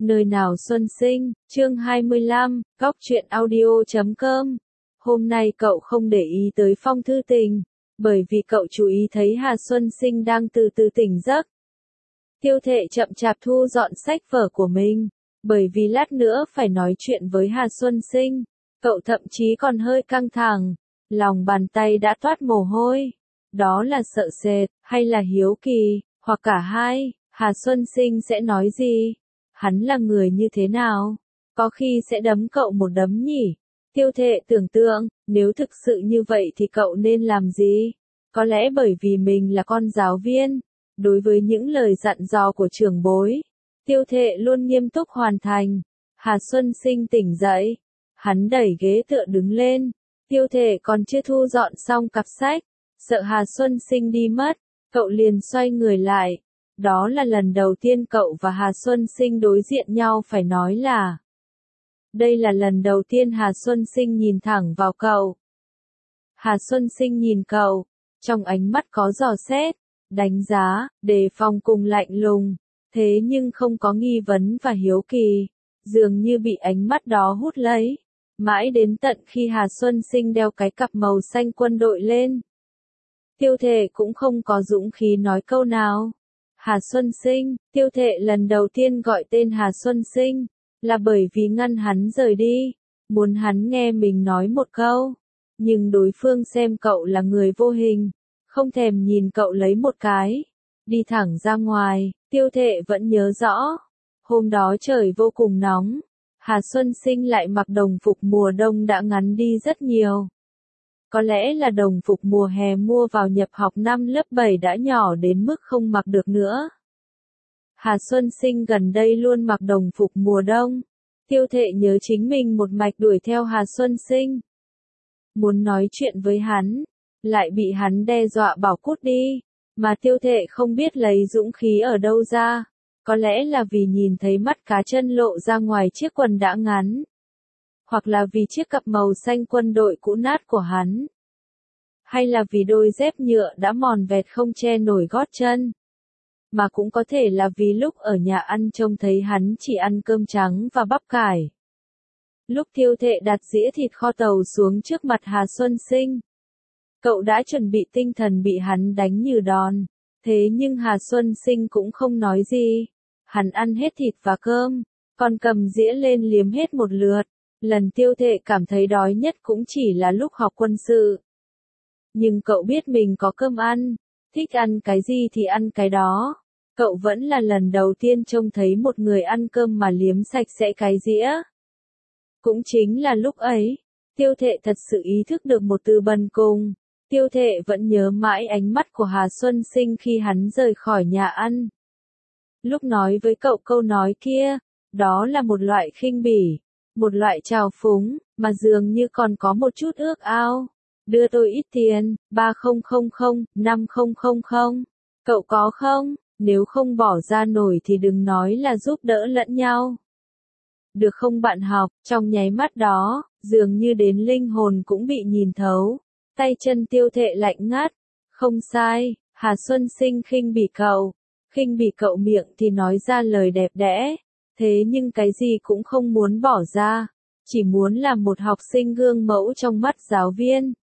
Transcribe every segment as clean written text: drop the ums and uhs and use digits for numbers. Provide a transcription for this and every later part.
Nơi nào xuân sinh, chương 25, góc truyện audio.com. Hôm nay cậu không để ý tới phong thư tình, bởi vì cậu chú ý thấy Hà Xuân Sinh đang từ từ tỉnh giấc. Tiêu Thệ chậm chạp thu dọn sách vở của mình, bởi vì lát nữa phải nói chuyện với Hà Xuân Sinh. Cậu thậm chí còn hơi căng thẳng, lòng bàn tay đã toát mồ hôi. Đó là sợ sệt, hay là hiếu kỳ, hoặc cả hai. Hà Xuân Sinh sẽ nói gì? Hắn là người như thế nào? Có khi sẽ đấm cậu một đấm nhỉ? Tiêu Thệ tưởng tượng, nếu thực sự như vậy thì cậu nên làm gì? Có lẽ bởi vì mình là con giáo viên. Đối với những lời dặn dò của trưởng bối, Tiêu Thệ luôn nghiêm túc hoàn thành. Hà Xuân Sinh tỉnh dậy. Hắn đẩy ghế tựa đứng lên. Tiêu Thệ còn chưa thu dọn xong cặp sách. Sợ Hà Xuân Sinh đi mất, cậu liền xoay người lại. Đó là lần đầu tiên cậu và Hà Xuân Sinh đối diện nhau, phải nói là đây là lần đầu tiên Hà Xuân Sinh nhìn thẳng vào cậu. Hà Xuân Sinh nhìn cậu, trong ánh mắt có dò xét, đánh giá, đề phòng cùng lạnh lùng, thế nhưng không có nghi vấn và hiếu kỳ, dường như bị ánh mắt đó hút lấy. Mãi đến tận khi Hà Xuân Sinh đeo cái cặp màu xanh quân đội lên, Tiêu Thệ cũng không có dũng khí nói câu nào. Hà Xuân Sinh, Tiêu Thệ lần đầu tiên gọi tên Hà Xuân Sinh, là bởi vì ngăn hắn rời đi, muốn hắn nghe mình nói một câu. Nhưng đối phương xem cậu là người vô hình, không thèm nhìn cậu lấy một cái, đi thẳng ra ngoài. Tiêu Thệ vẫn nhớ rõ, hôm đó trời vô cùng nóng, Hà Xuân Sinh lại mặc đồng phục mùa đông đã ngắn đi rất nhiều. Có lẽ là đồng phục mùa hè mua vào nhập học năm lớp 7 đã nhỏ đến mức không mặc được nữa. Hà Xuân Sinh gần đây luôn mặc đồng phục mùa đông. Tiêu Thệ nhớ chính mình một mạch đuổi theo Hà Xuân Sinh. Muốn nói chuyện với hắn, lại bị hắn đe dọa bảo cút đi, mà Tiêu Thệ không biết lấy dũng khí ở đâu ra. Có lẽ là vì nhìn thấy mắt cá chân lộ ra ngoài chiếc quần đã ngắn. Hoặc là vì chiếc cặp màu xanh quân đội cũ nát của hắn. Hay là vì đôi dép nhựa đã mòn vẹt không che nổi gót chân. Mà cũng có thể là vì lúc ở nhà ăn trông thấy hắn chỉ ăn cơm trắng và bắp cải. Lúc Tiêu Thệ đặt dĩa thịt kho tàu xuống trước mặt Hà Xuân Sinh, cậu đã chuẩn bị tinh thần bị hắn đánh như đòn. Thế nhưng Hà Xuân Sinh cũng không nói gì. Hắn ăn hết thịt và cơm, còn cầm dĩa lên liếm hết một lượt. Lần Tiêu Thệ cảm thấy đói nhất cũng chỉ là lúc học quân sự. Nhưng cậu biết mình có cơm ăn, thích ăn cái gì thì ăn cái đó. Cậu vẫn là lần đầu tiên trông thấy một người ăn cơm mà liếm sạch sẽ cái dĩa. Cũng chính là lúc ấy, Tiêu Thệ thật sự ý thức được một từ bần cùng. Tiêu Thệ vẫn nhớ mãi ánh mắt của Hà Xuân Sinh khi hắn rời khỏi nhà ăn. Lúc nói với cậu câu nói kia, đó là một loại khinh bỉ, một loại trào phúng, mà dường như còn có một chút ước ao. Đưa tôi ít tiền, 3000, 5000. Cậu có không? Nếu không bỏ ra nổi thì đừng nói là giúp đỡ lẫn nhau. Được không bạn học? Trong nháy mắt đó, dường như đến linh hồn cũng bị nhìn thấu. Tay chân Tiêu Thệ lạnh ngắt. Không sai, Hà Xuân Sinh khinh bỉ cậu. Khinh bỉ cậu miệng thì nói ra lời đẹp đẽ. Thế nhưng cái gì cũng không muốn bỏ ra. Chỉ muốn làm một học sinh gương mẫu trong mắt giáo viên.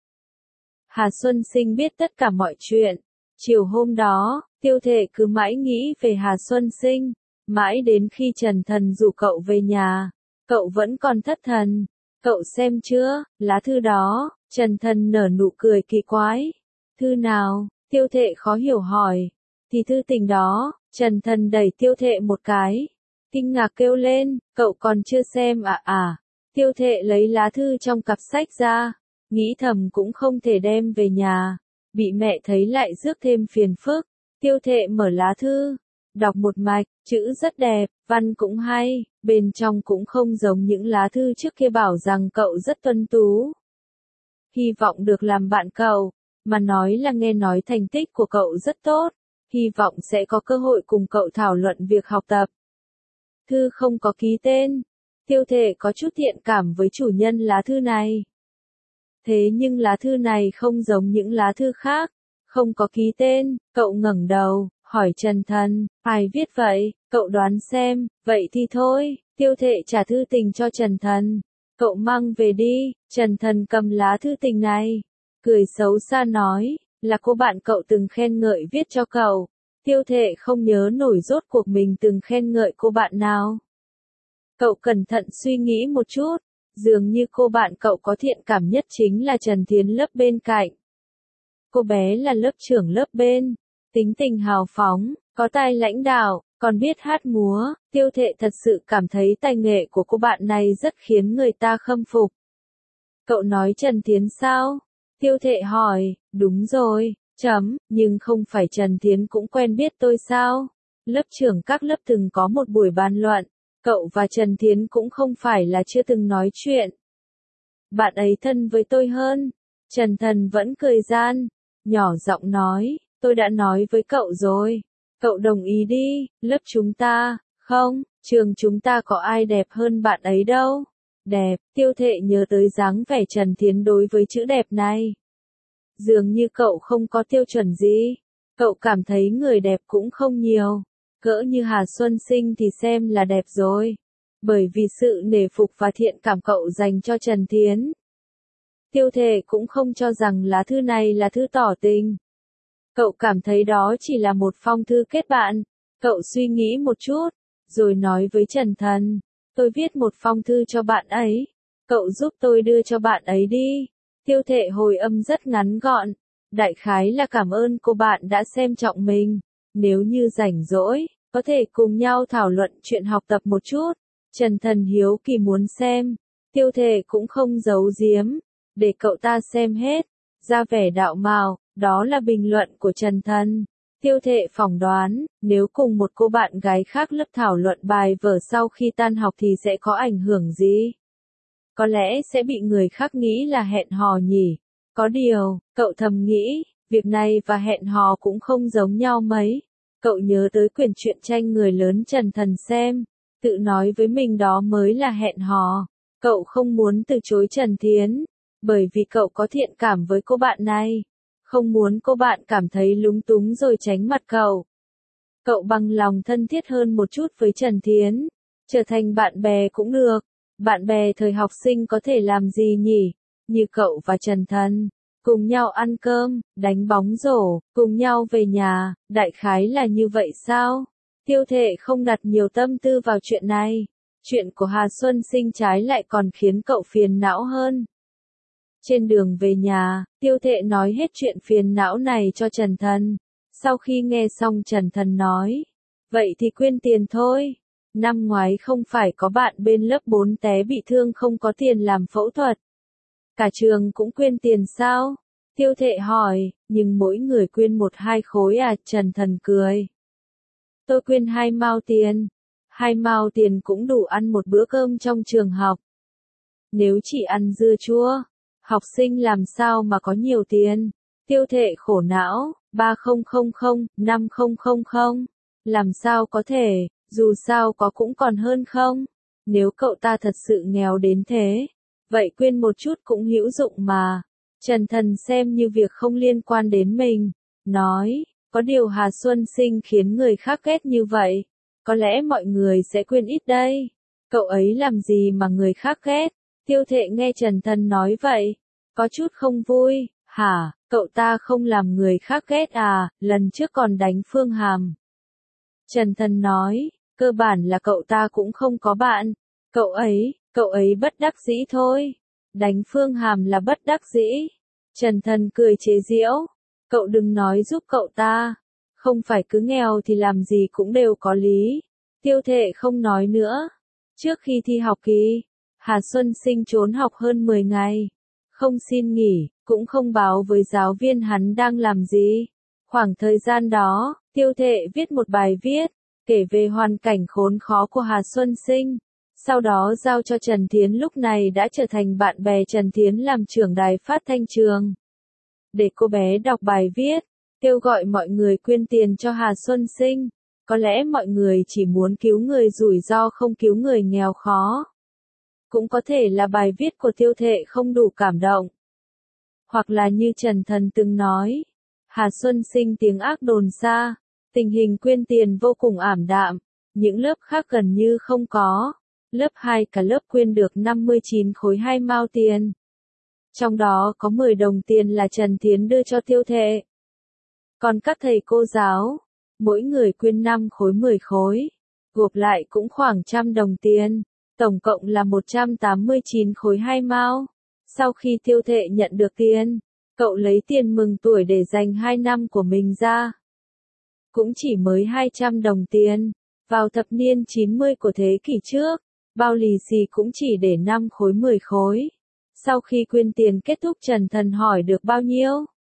Hà Xuân Sinh biết tất cả mọi chuyện. Chiều hôm đó, Tiêu Thệ cứ mãi nghĩ về Hà Xuân Sinh. Mãi đến khi Trần Thần rủ cậu về nhà, cậu vẫn còn thất thần. Cậu xem chưa, lá thư đó? Trần Thần nở nụ cười kỳ quái. Thư nào? Tiêu Thệ khó hiểu hỏi. Thì thư tình đó. Trần Thần đẩy Tiêu Thệ một cái. Kinh ngạc kêu lên, cậu còn chưa xem à? Tiêu Thệ lấy lá thư trong cặp sách ra. Nghĩ thầm cũng không thể đem về nhà. Bị mẹ thấy lại rước thêm phiền phức. Tiêu Thệ mở lá thư. Đọc một mạch, chữ rất đẹp, văn cũng hay, bên trong cũng không giống những lá thư trước kia bảo rằng cậu rất tuấn tú. Hy vọng được làm bạn cậu, mà nói là nghe nói thành tích của cậu rất tốt, hy vọng sẽ có cơ hội cùng cậu thảo luận việc học tập. Thư không có ký tên. Tiêu Thệ có chút thiện cảm với chủ nhân lá thư này. Thế nhưng lá thư này không giống những lá thư khác, không có ký tên. Cậu ngẩng đầu, hỏi Trần Thần, ai viết vậy? Cậu đoán xem, vậy thì thôi, Tiêu Thệ trả thư tình cho Trần Thần. Cậu mang về đi, Trần Thần cầm lá thư tình này. Cười xấu xa nói, là cô bạn cậu từng khen ngợi viết cho cậu. Tiêu Thệ không nhớ nổi rốt cuộc mình từng khen ngợi cô bạn nào. Cậu cẩn thận suy nghĩ một chút, dường như cô bạn cậu có thiện cảm nhất chính là Trần Thiến lớp bên cạnh. Cô bé là lớp trưởng lớp bên, tính tình hào phóng, có tài lãnh đạo, còn biết hát múa. Tiêu Thệ thật sự cảm thấy tài nghệ của cô bạn này rất khiến người ta khâm phục. Cậu nói Trần Thiến sao? Tiêu Thệ hỏi, đúng rồi, nhưng không phải Trần Thiến cũng quen biết tôi sao? Lớp trưởng các lớp từng có một buổi bàn luận, cậu và Trần Thiến cũng không phải là chưa từng nói chuyện. Bạn ấy thân với tôi hơn. Trần Thần vẫn cười gian, nhỏ giọng nói, tôi đã nói với cậu rồi. Cậu đồng ý đi, lớp chúng ta, không, trường chúng ta có ai đẹp hơn bạn ấy đâu. Đẹp, Tiêu Thệ nhớ tới dáng vẻ Trần Thiến đối với chữ đẹp này. Dường như cậu không có tiêu chuẩn gì. Cậu cảm thấy người đẹp cũng không nhiều. Cỡ như Hà Xuân Sinh thì xem là đẹp rồi. Bởi vì sự nể phục và thiện cảm cậu dành cho Trần Thiến. Tiêu Thệ cũng không cho rằng lá thư này là thư tỏ tình. Cậu cảm thấy đó chỉ là một phong thư kết bạn. Cậu suy nghĩ một chút, rồi nói với Trần Thần, tôi viết một phong thư cho bạn ấy. Cậu giúp tôi đưa cho bạn ấy đi. Tiêu Thệ hồi âm rất ngắn gọn. Đại khái là cảm ơn cô bạn đã xem trọng mình. Nếu như rảnh rỗi, có thể cùng nhau thảo luận chuyện học tập một chút. Trần Thần hiếu kỳ muốn xem. Tiêu Thệ cũng không giấu giếm. Để cậu ta xem hết. Ra vẻ đạo mạo, đó là bình luận của Trần Thần. Tiêu Thệ phỏng đoán, nếu cùng một cô bạn gái khác lớp thảo luận bài vở sau khi tan học thì sẽ có ảnh hưởng gì? Có lẽ sẽ bị người khác nghĩ là hẹn hò nhỉ. Có điều, cậu thầm nghĩ, việc này và hẹn hò cũng không giống nhau mấy. Cậu nhớ tới quyển truyện tranh người lớn Trần Thần xem, tự nói với mình đó mới là hẹn hò. Cậu không muốn từ chối Trần Thiến, bởi vì cậu có thiện cảm với cô bạn này. Không muốn cô bạn cảm thấy lúng túng rồi tránh mặt cậu. Cậu bằng lòng thân thiết hơn một chút với Trần Thiến, trở thành bạn bè cũng được. Bạn bè thời học sinh có thể làm gì nhỉ? Như cậu và Trần Thần, cùng nhau ăn cơm, đánh bóng rổ, cùng nhau về nhà, đại khái là như vậy sao? Tiêu Thệ không đặt nhiều tâm tư vào chuyện này. Chuyện của Hà Xuân Sinh trái lại còn khiến cậu phiền não hơn. Trên đường về nhà, Tiêu Thệ nói hết chuyện phiền não này cho Trần Thần. Sau khi nghe xong Trần Thần nói, vậy thì quyên tiền thôi. Năm ngoái không phải có bạn bên lớp 4 té bị thương không có tiền làm phẫu thuật. Cả trường cũng quyên tiền sao? Tiêu Thệ hỏi, nhưng mỗi người quyên 1-2 khối à? Trần Thần cười. Tôi quyên 2 mao tiền. 2 mao tiền cũng đủ ăn một bữa cơm trong trường học. Nếu chỉ ăn dưa chua, học sinh làm sao mà có nhiều tiền? Tiêu Thệ khổ não, 3000, 5000, làm sao có thể, dù sao có cũng còn hơn không? Nếu cậu ta thật sự nghèo đến thế, vậy quyên một chút cũng hữu dụng mà. Trần Thần xem như việc không liên quan đến mình, nói, có điều Hà Xuân Sinh khiến người khác ghét như vậy, có lẽ mọi người sẽ quyên ít đây. Cậu ấy làm gì mà người khác ghét? Tiêu Thệ nghe Trần Thần nói vậy, có chút không vui, hả, cậu ta không làm người khác ghét à, lần trước còn đánh Phương Hàm. Trần Thần nói, cơ bản là cậu ta cũng không có bạn, cậu ấy bất đắc dĩ thôi. Đánh Phương Hàm là bất đắc dĩ. Trần Thần cười chế giễu, cậu đừng nói giúp cậu ta, không phải cứ nghèo thì làm gì cũng đều có lý. Tiêu Thệ không nói nữa. Trước khi thi học kỳ, Hà Xuân Sinh trốn học hơn 10 ngày. Không xin nghỉ, cũng không báo với giáo viên hắn đang làm gì. Khoảng thời gian đó, Tiêu Thệ viết một bài viết, kể về hoàn cảnh khốn khó của Hà Xuân Sinh. Sau đó giao cho Trần Thiến, lúc này đã trở thành bạn bè Trần Thiến làm trưởng đài phát thanh trường. Để cô bé đọc bài viết, kêu gọi mọi người quyên tiền cho Hà Xuân Sinh. Có lẽ mọi người chỉ muốn cứu người rủi ro không cứu người nghèo khó. Cũng có thể là bài viết của Tiêu Thệ không đủ cảm động. Hoặc là như Trần Thần từng nói, Hà Xuân Sinh tiếng ác đồn xa, tình hình quyên tiền vô cùng ảm đạm. những lớp khác gần như không có. Lớp 2 cả lớp quyên được 59 khối 2 mao tiền. Trong đó có 10 đồng tiền là Trần Thiến đưa cho Tiêu Thệ. Còn các thầy cô giáo, mỗi người quyên 5 khối 10 khối, gộp lại cũng khoảng 100 đồng tiền, tổng cộng là 189 khối 2 mao. Sau khi Tiêu Thệ nhận được tiền, cậu lấy tiền mừng tuổi để dành 2 năm của mình ra. Cũng chỉ mới 200 đồng tiền, vào thập niên 90 của thế kỷ trước, bao lì xì cũng chỉ để 5 khối 10 khối. Sau khi quyên tiền kết thúc Trần Thần hỏi được bao nhiêu?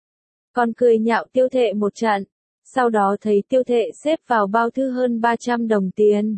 Còn cười nhạo Tiêu Thệ một trận, sau đó thấy Tiêu Thệ xếp vào bao thư hơn 300 đồng tiền.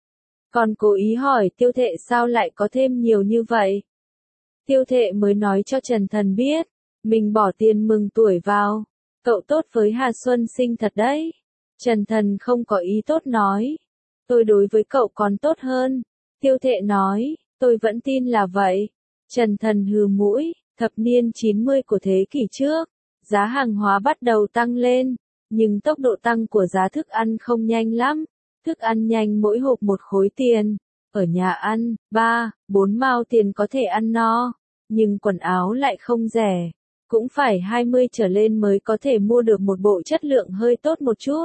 Còn cố ý hỏi Tiêu Thệ sao lại có thêm nhiều như vậy? Tiêu Thệ mới nói cho Trần Thần biết, mình bỏ tiền mừng tuổi vào, cậu tốt với Hà Xuân Sinh thật đấy. Trần Thần không có ý tốt nói, tôi đối với cậu còn tốt hơn. Tiêu Thệ nói, tôi vẫn tin là vậy. Trần Thần hừ mũi, thập niên 90 của thế kỷ trước, giá hàng hóa bắt đầu tăng lên, nhưng tốc độ tăng của giá thức ăn không nhanh lắm. Thức ăn nhanh mỗi hộp 1 khối tiền, ở nhà ăn, 3, 4 mao tiền có thể ăn no, nhưng quần áo lại không rẻ, cũng phải 20 trở lên mới có thể mua được một bộ chất lượng hơi tốt một chút.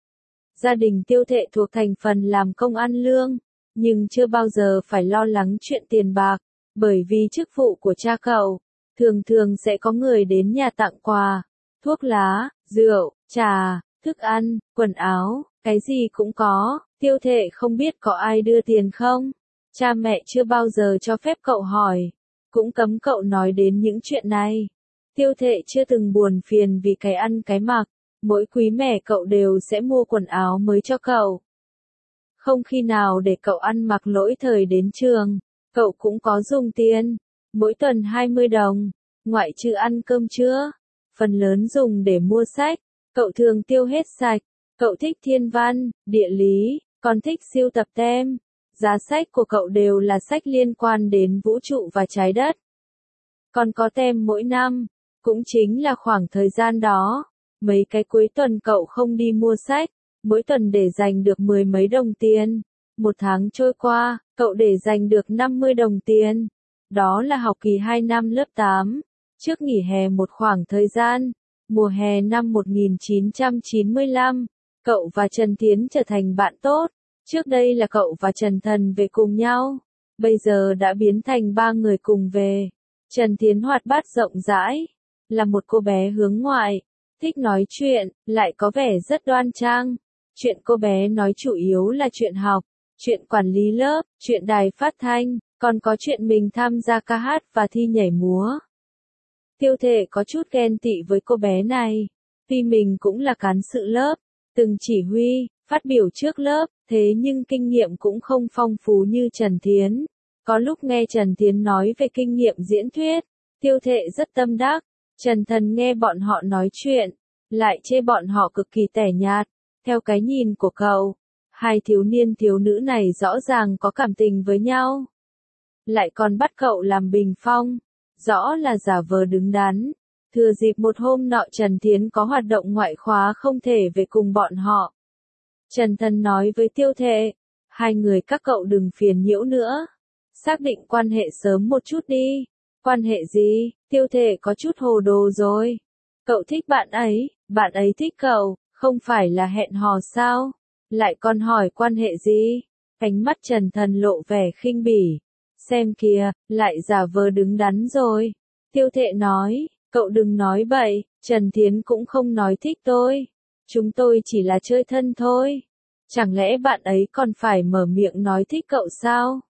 Gia đình Tiêu Thệ thuộc thành phần làm công ăn lương, nhưng chưa bao giờ phải lo lắng chuyện tiền bạc, bởi vì chức vụ của cha cậu, thường thường sẽ có người đến nhà tặng quà, thuốc lá, rượu, trà, thức ăn, quần áo, cái gì cũng có. Tiêu Thệ không biết có ai đưa tiền không? Cha mẹ chưa bao giờ cho phép cậu hỏi, cũng cấm cậu nói đến những chuyện này. Tiêu Thệ chưa từng buồn phiền vì cái ăn cái mặc, mỗi quý mẹ cậu đều sẽ mua quần áo mới cho cậu. Không khi nào để cậu ăn mặc lỗi thời đến trường, cậu cũng có dùng tiền, mỗi tuần 20 đồng, ngoại trừ ăn cơm trưa, phần lớn dùng để mua sách, cậu thường tiêu hết sạch. Cậu thích thiên văn, địa lý, còn thích sưu tập tem. Giá sách của cậu đều là sách liên quan đến vũ trụ và trái đất. Còn có tem mỗi năm, cũng chính là khoảng thời gian đó. Mấy cái cuối tuần cậu không đi mua sách, mỗi tuần để dành được 10 mấy đồng tiền. Một tháng trôi qua, cậu để dành được 50 đồng tiền. Đó là học kỳ 2 năm lớp 8. Trước nghỉ hè một khoảng thời gian, mùa hè năm 1995. Cậu và Trần Thiến trở thành bạn tốt. Trước đây là cậu và Trần Thần về cùng nhau, bây giờ đã biến thành 3 người cùng về. Trần Thiến hoạt bát rộng rãi, là một cô bé hướng ngoại, thích nói chuyện, lại có vẻ rất đoan trang. Chuyện cô bé nói chủ yếu là chuyện học, chuyện quản lý lớp, chuyện đài phát thanh, còn có chuyện mình tham gia ca hát và thi nhảy múa. Tiêu Thệ có chút ghen tị với cô bé này, vì mình cũng là cán sự lớp, từng chỉ huy, phát biểu trước lớp, thế nhưng kinh nghiệm cũng không phong phú như Trần Thiến. Có lúc nghe Trần Thiến nói về kinh nghiệm diễn thuyết, Tiêu Thệ rất tâm đắc. Trần Thần nghe bọn họ nói chuyện, lại chê bọn họ cực kỳ tẻ nhạt. Theo cái nhìn của cậu, hai thiếu niên thiếu nữ này rõ ràng có cảm tình với nhau. Lại còn bắt cậu làm bình phong, rõ là giả vờ đứng đắn. Thừa dịp một hôm nọ Trần Thiến có hoạt động ngoại khóa không thể về cùng bọn họ. Trần Thần nói với Tiêu Thệ, hai người các cậu đừng phiền nhiễu nữa. Xác định quan hệ sớm một chút đi. Quan hệ gì? Tiêu Thệ có chút hồ đồ rồi. Cậu thích bạn ấy thích cậu, không phải là hẹn hò sao? Lại còn hỏi quan hệ gì? Ánh mắt Trần Thần lộ vẻ khinh bỉ. Xem kìa, lại giả vờ đứng đắn rồi. Tiêu Thệ nói, cậu đừng nói bậy, Trần Thiến cũng không nói thích tôi. Chúng tôi chỉ là chơi thân thôi. Chẳng lẽ bạn ấy còn phải mở miệng nói thích cậu sao?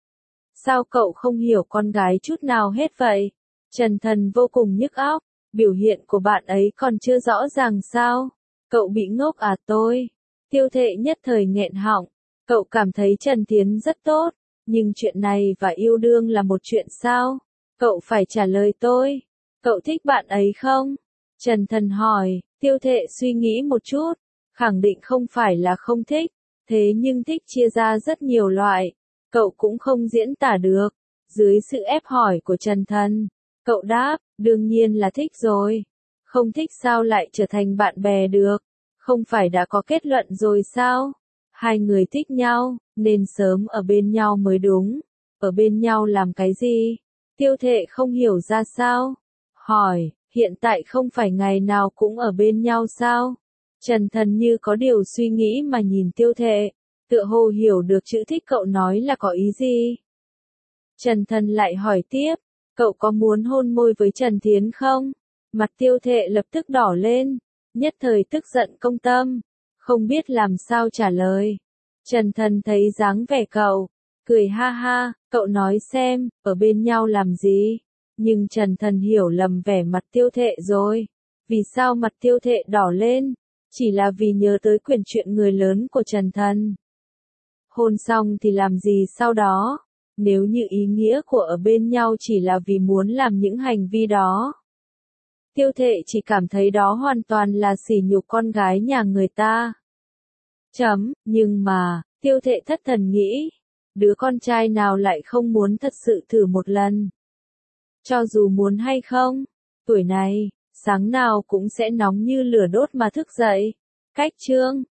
Sao cậu không hiểu con gái chút nào hết vậy? Trần Thần vô cùng nhức óc, biểu hiện của bạn ấy còn chưa rõ ràng sao? Cậu bị ngốc à tôi? Tiêu Thệ nhất thời nghẹn họng, cậu cảm thấy Trần Thiến rất tốt, nhưng chuyện này và yêu đương là một chuyện sao? Cậu phải trả lời tôi. Cậu thích bạn ấy không? Trần Thần hỏi, Tiêu Thệ suy nghĩ một chút, khẳng định không phải là không thích, thế nhưng thích chia ra rất nhiều loại, cậu cũng không diễn tả được. Dưới sự ép hỏi của Trần Thần, cậu đáp, đương nhiên là thích rồi. Không thích sao lại trở thành bạn bè được? Không phải đã có kết luận rồi sao? Hai người thích nhau, nên sớm ở bên nhau mới đúng. Ở bên nhau làm cái gì? Tiêu Thệ không hiểu ra sao. Hỏi, hiện tại không phải ngày nào cũng ở bên nhau sao? Trần Thần như có điều suy nghĩ mà nhìn Tiêu Thệ, tựa hồ hiểu được chữ thích cậu nói là có ý gì. Trần Thần lại hỏi tiếp, cậu có muốn hôn môi với Trần Thiến không? Mặt Tiêu Thệ lập tức đỏ lên, nhất thời tức giận công tâm, không biết làm sao trả lời. Trần Thần thấy dáng vẻ cậu, cười ha ha, cậu nói xem, ở bên nhau làm gì? Nhưng Trần Thần hiểu lầm vẻ mặt Tiêu Thệ rồi. Vì sao mặt Tiêu Thệ đỏ lên? Chỉ là vì nhớ tới quyển chuyện người lớn của Trần Thần. Hôn xong thì làm gì sau đó? Nếu như ý nghĩa của ở bên nhau chỉ là vì muốn làm những hành vi đó. Tiêu Thệ chỉ cảm thấy đó hoàn toàn là sỉ nhục con gái nhà người ta. Nhưng mà, Tiêu Thệ thất thần nghĩ, đứa con trai nào lại không muốn thật sự thử một lần. Cho dù muốn hay không, tuổi này, sáng nào cũng sẽ nóng như lửa đốt mà thức dậy. Cách chương